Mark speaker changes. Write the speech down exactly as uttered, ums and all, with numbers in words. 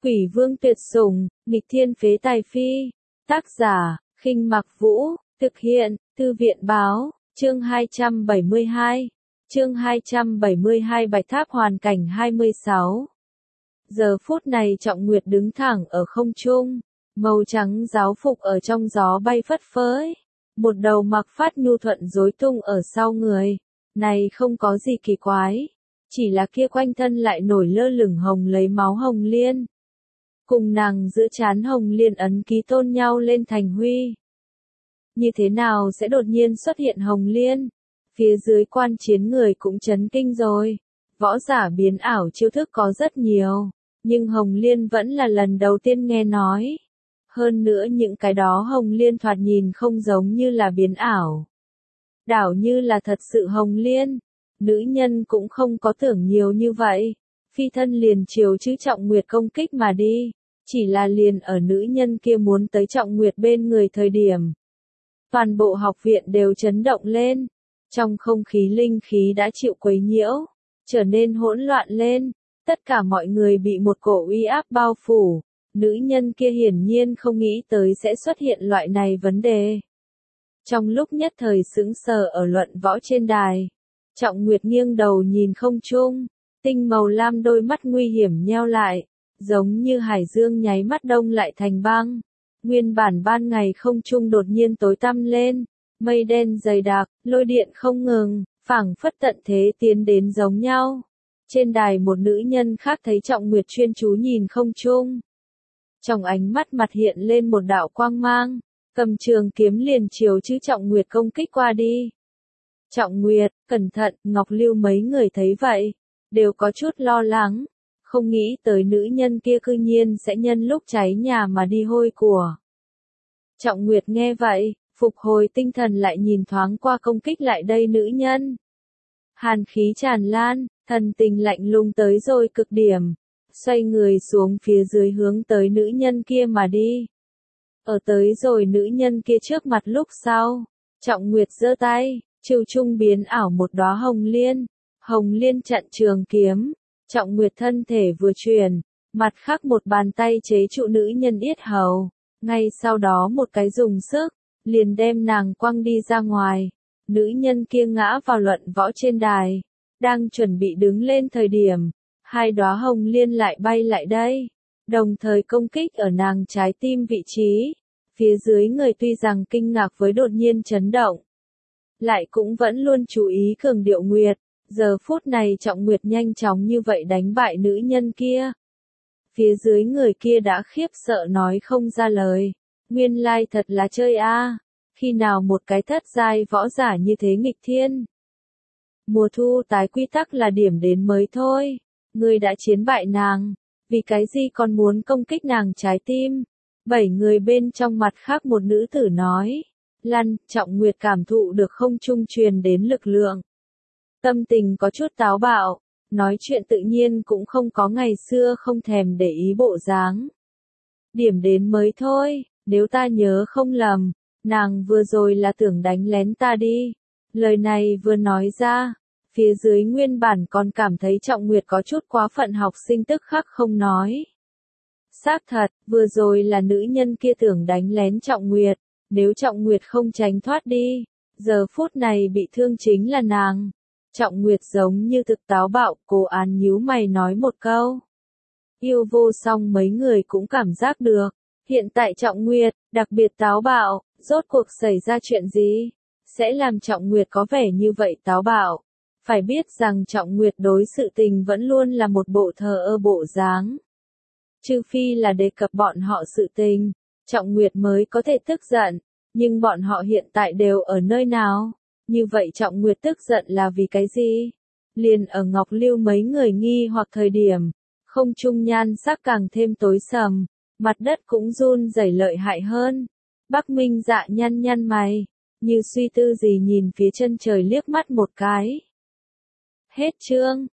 Speaker 1: Quỷ vương tuyệt sủng, nghịch thiên phế tài phi. Tác giả, Khinh Mặc Vũ, thực hiện, Thư viện báo, chương hai trăm bảy mươi hai. Chương hai trăm bảy mươi hai Bạch Tháp hoàn cảnh hai mươi sáu. Giờ phút này Trọng Nguyệt đứng thẳng ở không trung, màu trắng giáo phục ở trong gió bay phất phới, một đầu mặc phát nhu thuận rối tung ở sau người, này không có gì kỳ quái, chỉ là kia quanh thân lại nổi lơ lửng hồng lấy máu hồng liên. Cùng nàng giữa trán hồng liên ấn ký tôn nhau lên thành huy. Như thế nào sẽ đột nhiên xuất hiện hồng liên? Phía dưới quan chiến người cũng chấn kinh rồi. Võ giả biến ảo chiêu thức có rất nhiều, nhưng hồng liên vẫn là lần đầu tiên nghe nói. Hơn nữa những cái đó hồng liên thoạt nhìn không giống như là biến ảo. Đảo như là thật sự hồng liên. Nữ nhân cũng không có tưởng nhiều như vậy. Phi thân liền chiều chữ Trọng Nguyệt công kích mà đi. Chỉ là liền ở nữ nhân kia muốn tới Trọng Nguyệt bên người thời điểm. Toàn bộ học viện đều chấn động lên. Trong không khí linh khí đã chịu quấy nhiễu, trở nên hỗn loạn lên. Tất cả mọi người bị một cổ uy áp bao phủ. Nữ nhân kia hiển nhiên không nghĩ tới sẽ xuất hiện loại này vấn đề. Trong lúc nhất thời sững sờ ở luận võ trên đài, Trọng Nguyệt nghiêng đầu nhìn không trung, tinh màu lam đôi mắt nguy hiểm nheo lại, giống như hải dương nháy mắt đông lại thành băng. Nguyên bản ban ngày không trung đột nhiên tối tăm lên, mây đen dày đặc, lôi điện không ngừng, phảng phất tận thế tiến đến giống nhau. Trên đài một nữ nhân khác thấy Trọng Nguyệt chuyên chú nhìn không trung. Trong ánh mắt mặt hiện lên một đạo quang mang, cầm trường kiếm liền chiều chữ Trọng Nguyệt công kích qua đi. Trọng Nguyệt, cẩn thận, Ngọc Lưu mấy người thấy vậy, đều có chút lo lắng, không nghĩ tới nữ nhân kia cư nhiên sẽ nhân lúc cháy nhà mà đi hôi của. Trọng Nguyệt nghe vậy, phục hồi tinh thần lại nhìn thoáng qua công kích lại đây nữ nhân. Hàn khí tràn lan, thần tình lạnh lùng tới rồi cực điểm, xoay người xuống phía dưới hướng tới nữ nhân kia mà đi. Ở tới rồi nữ nhân kia trước mặt lúc sau, Trọng Nguyệt giơ tay, chiều trung biến ảo một đóa hồng liên, hồng liên chặn trường kiếm, Trọng Nguyệt thân thể vừa chuyển, mặt khác một bàn tay chế trụ nữ nhân yết hầu, ngay sau đó một cái dùng sức, liền đem nàng quăng đi ra ngoài, nữ nhân kia ngã vào luận võ trên đài, đang chuẩn bị đứng lên thời điểm, hai đóa hồng liên lại bay lại đây, đồng thời công kích ở nàng trái tim vị trí. Phía dưới người tuy rằng kinh ngạc với đột nhiên chấn động, lại cũng vẫn luôn chú ý cường điệu Nguyệt, giờ phút này Trọng Nguyệt nhanh chóng như vậy đánh bại nữ nhân kia. Phía dưới người kia đã khiếp sợ nói không ra lời, nguyên lai thật là chơi a, khi nào một cái thất giai võ giả như thế nghịch thiên. Mùa thu tái quy tắc là điểm đến mới thôi, ngươi đã chiến bại nàng, vì cái gì còn muốn công kích nàng trái tim. Bảy người bên trong mặt khác một nữ tử nói, lăn, Trọng Nguyệt cảm thụ được không trung truyền đến lực lượng. Tâm tình có chút táo bạo, nói chuyện tự nhiên cũng không có ngày xưa không thèm để ý bộ dáng. Điểm đến mới thôi, nếu ta nhớ không lầm, nàng vừa rồi là tưởng đánh lén ta đi. Lời này vừa nói ra, phía dưới nguyên bản còn cảm thấy Trọng Nguyệt có chút quá phận học sinh tức khắc không nói. Xác thật, vừa rồi là nữ nhân kia tưởng đánh lén Trọng Nguyệt, nếu Trọng Nguyệt không tránh thoát đi, giờ phút này bị thương chính là nàng. Trọng Nguyệt giống như thực táo bạo, Cố Án nhíu mày nói một câu. Yêu vô song mấy người cũng cảm giác được, hiện tại Trọng Nguyệt, đặc biệt táo bạo, rốt cuộc xảy ra chuyện gì, sẽ làm Trọng Nguyệt có vẻ như vậy táo bạo. Phải biết rằng Trọng Nguyệt đối sự tình vẫn luôn là một bộ thờ ơ bộ dáng. Trừ phi là đề cập bọn họ sự tình, Trọng Nguyệt mới có thể tức giận, nhưng bọn họ hiện tại đều ở nơi nào? Như vậy Trọng Nguyệt tức giận là vì cái gì? Liền ở Ngọc Lưu mấy người nghi hoặc thời điểm, không trung nhan sắc càng thêm tối sầm, mặt đất cũng run rẩy lợi hại hơn. Bắc Minh Dạ nhăn nhăn mày, như suy tư gì nhìn phía chân trời liếc mắt một cái. Hết chương.